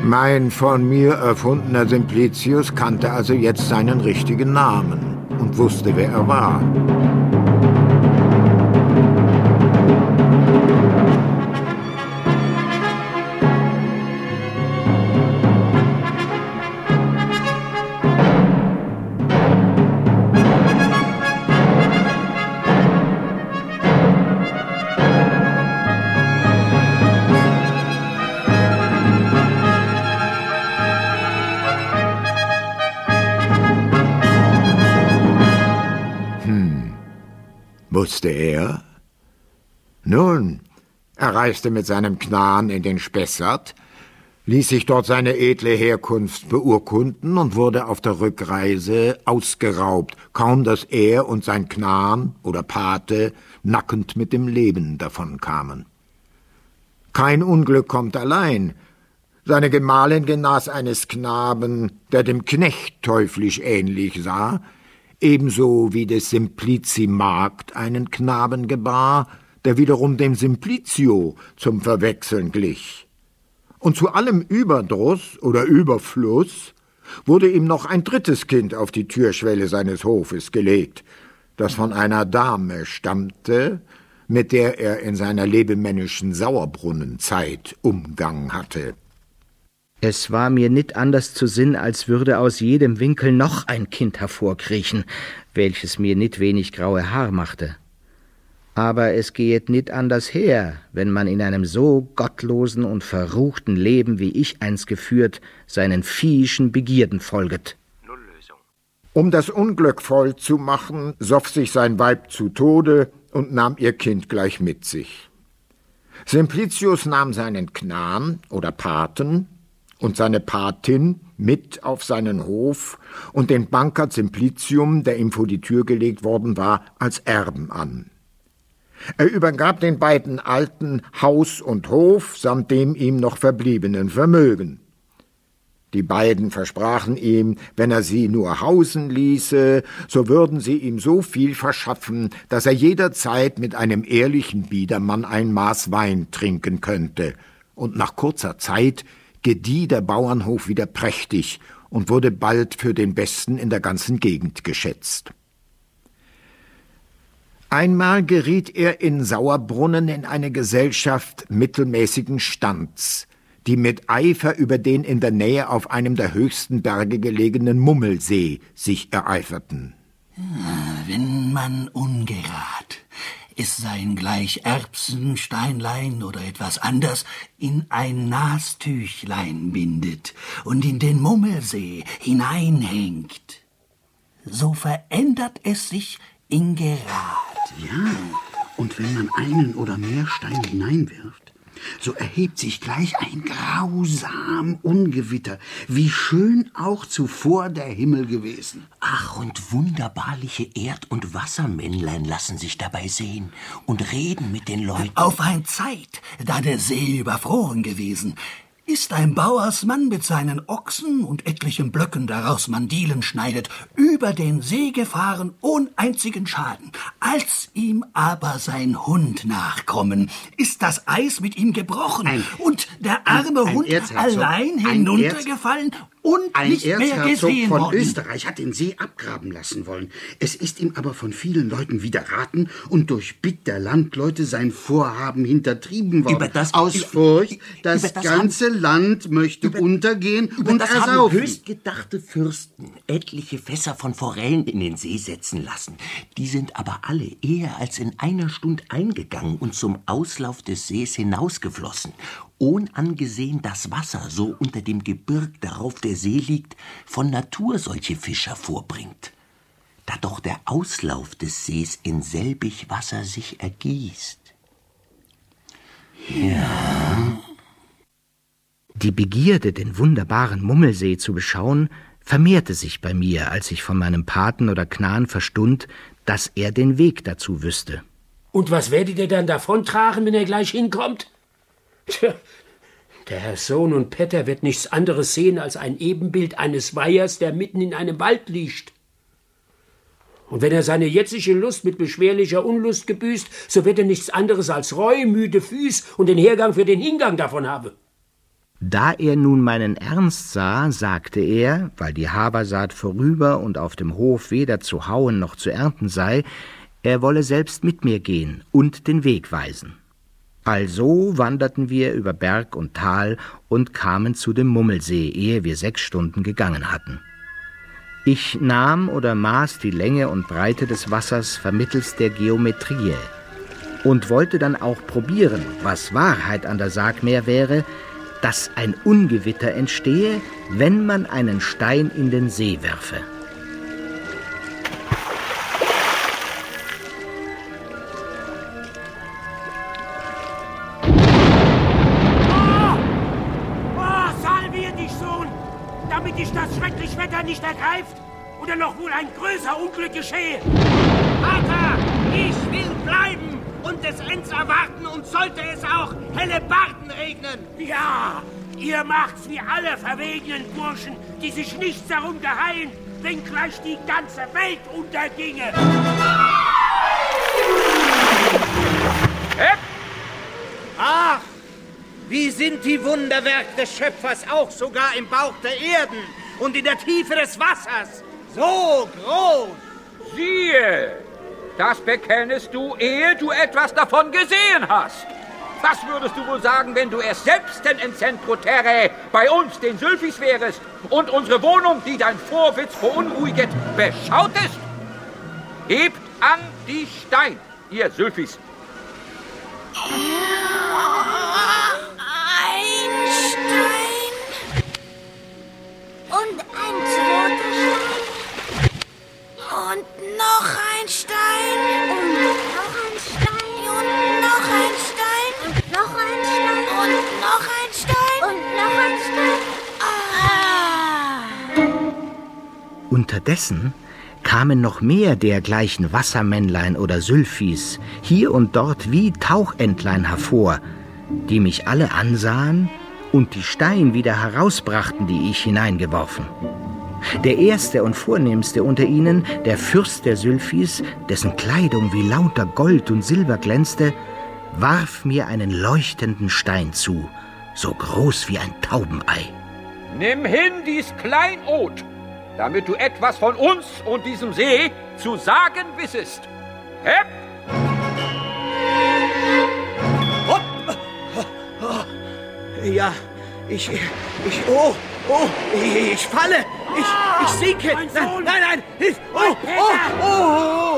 Mein von mir erfundener Simplicius kannte also jetzt seinen richtigen Namen und wusste, wer er war. Wusste er? Nun, er reiste mit seinem Knarren in den Spessart, ließ sich dort seine edle Herkunft beurkunden und wurde auf der Rückreise ausgeraubt, kaum dass er und sein Knarren oder Pate nackend mit dem Leben davonkamen. Kein Unglück kommt allein. Seine Gemahlin genas eines Knaben, der dem Knecht teuflisch ähnlich sah, ebenso wie des Simplici Magd einen Knaben gebar, der wiederum dem Simplicio zum Verwechseln glich. Und zu allem Überdruss oder Überfluss wurde ihm noch ein drittes Kind auf die Türschwelle seines Hofes gelegt, das von einer Dame stammte, mit der er in seiner lebemännischen Sauerbrunnenzeit Umgang hatte. Es war mir nit anders zu Sinn, als würde aus jedem Winkel noch ein Kind hervorkriechen, welches mir nit wenig graue Haar machte. Aber es gehet nit anders her, wenn man in einem so gottlosen und verruchten Leben, wie ich eins geführt, seinen viehischen Begierden folget. Nulllösung. Um das Unglück voll zu machen, soff sich sein Weib zu Tode und nahm ihr Kind gleich mit sich. Simplicius nahm seinen Knarren oder Paten und seine Patin mit auf seinen Hof und den Bankert Simplicium, der ihm vor die Tür gelegt worden war, als Erben an. Er übergab den beiden Alten Haus und Hof samt dem ihm noch verbliebenen Vermögen. Die beiden versprachen ihm, wenn er sie nur hausen ließe, so würden sie ihm so viel verschaffen, dass er jederzeit mit einem ehrlichen Biedermann ein Maß Wein trinken könnte, und nach kurzer Zeit gedieh der Bauernhof wieder prächtig und wurde bald für den besten in der ganzen Gegend geschätzt. Einmal geriet er in Sauerbrunnen in eine Gesellschaft mittelmäßigen Stands, die mit Eifer über den in der Nähe auf einem der höchsten Berge gelegenen Mummelsee sich ereiferten. Wenn man ungerad, es seien gleich Erbsen, Steinlein oder etwas anders, in ein Nastüchlein bindet und in den Mummelsee hineinhängt, so verändert es sich in Gerad. Ja, und wenn man einen oder mehr Steine hineinwirft, so erhebt sich gleich ein grausam Ungewitter, wie schön auch zuvor der Himmel gewesen. Ach, und wunderbarliche Erd- und Wassermännlein lassen sich dabei sehen und reden mit den Leuten. Auf ein Zeit, da der See überfroren gewesen, ist ein Bauersmann mit seinen Ochsen und etlichen Blöcken daraus Mandilen schneidet, über den See gefahren, ohne einzigen Schaden. Als ihm aber sein Hund nachkommen, ist das Eis mit ihm gebrochen und der arme Hund allein hinuntergefallen und nicht mehr gesehen von worden. Österreich hat den See abgraben lassen wollen. Es ist ihm aber von vielen Leuten widerraten und durch Bitt der Landleute sein Vorhaben hintertrieben worden. Aus Furcht, das ganze Land möchte untergehen und das ersaufen. haben höchstgedachte Fürsten etliche Fässer von Forellen in den See setzen lassen. Die sind aber alle eher als in einer Stunde eingegangen und zum Auslauf des Sees hinausgeflossen, ohnangesehen das Wasser so unter dem Gebirg, darauf der See liegt, von Natur solche Fisch hervorbringt. Da doch der Auslauf des Sees in selbig Wasser sich ergießt. Ja. Die Begierde, den wunderbaren Mummelsee zu beschauen, vermehrte sich bei mir, als ich von meinem Paten oder Knarren verstund, dass er den Weg dazu wüsste. Und was werdet ihr dann davontragen, wenn er gleich hinkommt? Tja, der Herr Sohn und Petter wird nichts anderes sehen als ein Ebenbild eines Weihers, der mitten in einem Wald liegt. Und wenn er seine jetzige Lust mit beschwerlicher Unlust gebüßt, so wird er nichts anderes als reumüde Füß und den Hergang für den Hingang davon haben. Da er nun meinen Ernst sah, sagte er, weil die Habersaat vorüber und auf dem Hof weder zu hauen noch zu ernten sei, er wolle selbst mit mir gehen und den Weg weisen. Also wanderten wir über Berg und Tal und kamen zu dem Mummelsee, ehe wir 6 Stunden gegangen hatten. Ich nahm oder maß die Länge und Breite des Wassers vermittels der Geometrie und wollte dann auch probieren, was Wahrheit an der Sag mehr wäre, dass ein Ungewitter entstehe, wenn man einen Stein in den See werfe. Salvier dich, Sohn, damit dich das schreckliche Wetter nicht ergreift oder noch wohl ein größer Unglück geschehe. Vater, ich will bleiben und des Ends erwarten, und sollte es auch Hellebarden regnen. Ja, ihr macht's wie alle verwegenen Burschen, die sich nichts darum geheilen, wenn gleich die ganze Welt unterginge. Ach, wie sind die Wunderwerke des Schöpfers auch sogar im Bauch der Erden und in der Tiefe des Wassers so groß. Siehe, das bekennest du, ehe du etwas davon gesehen hast. Was würdest du wohl sagen, wenn du erst selbst denn in Centro Terrae bei uns, den Sylphis, wärest und unsere Wohnung, die dein Vorwitz beunruhiget, beschautest? Hebt an die Stein, ihr Sylphis. Ein Stein und ein zweiter Stein und noch ein Stein und noch ein Stein und noch ein Stein und noch ein Stein und noch ein Stein und noch ein Stein. Unterdessen kamen noch mehr dergleichen Wassermännlein oder Sylphis, hier und dort wie Tauchentlein hervor, die mich alle ansahen und die Stein wieder herausbrachten, die ich hineingeworfen. Der erste und vornehmste unter ihnen, der Fürst der Sylphis, dessen Kleidung wie lauter Gold und Silber glänzte, warf mir einen leuchtenden Stein zu, so groß wie ein Taubenei. Nimm hin dies Kleinod, damit du etwas von uns und diesem See zu sagen wissest. Hepp! Ja, ich falle. Ich sinke. Mein Sohn. Nein. Oh.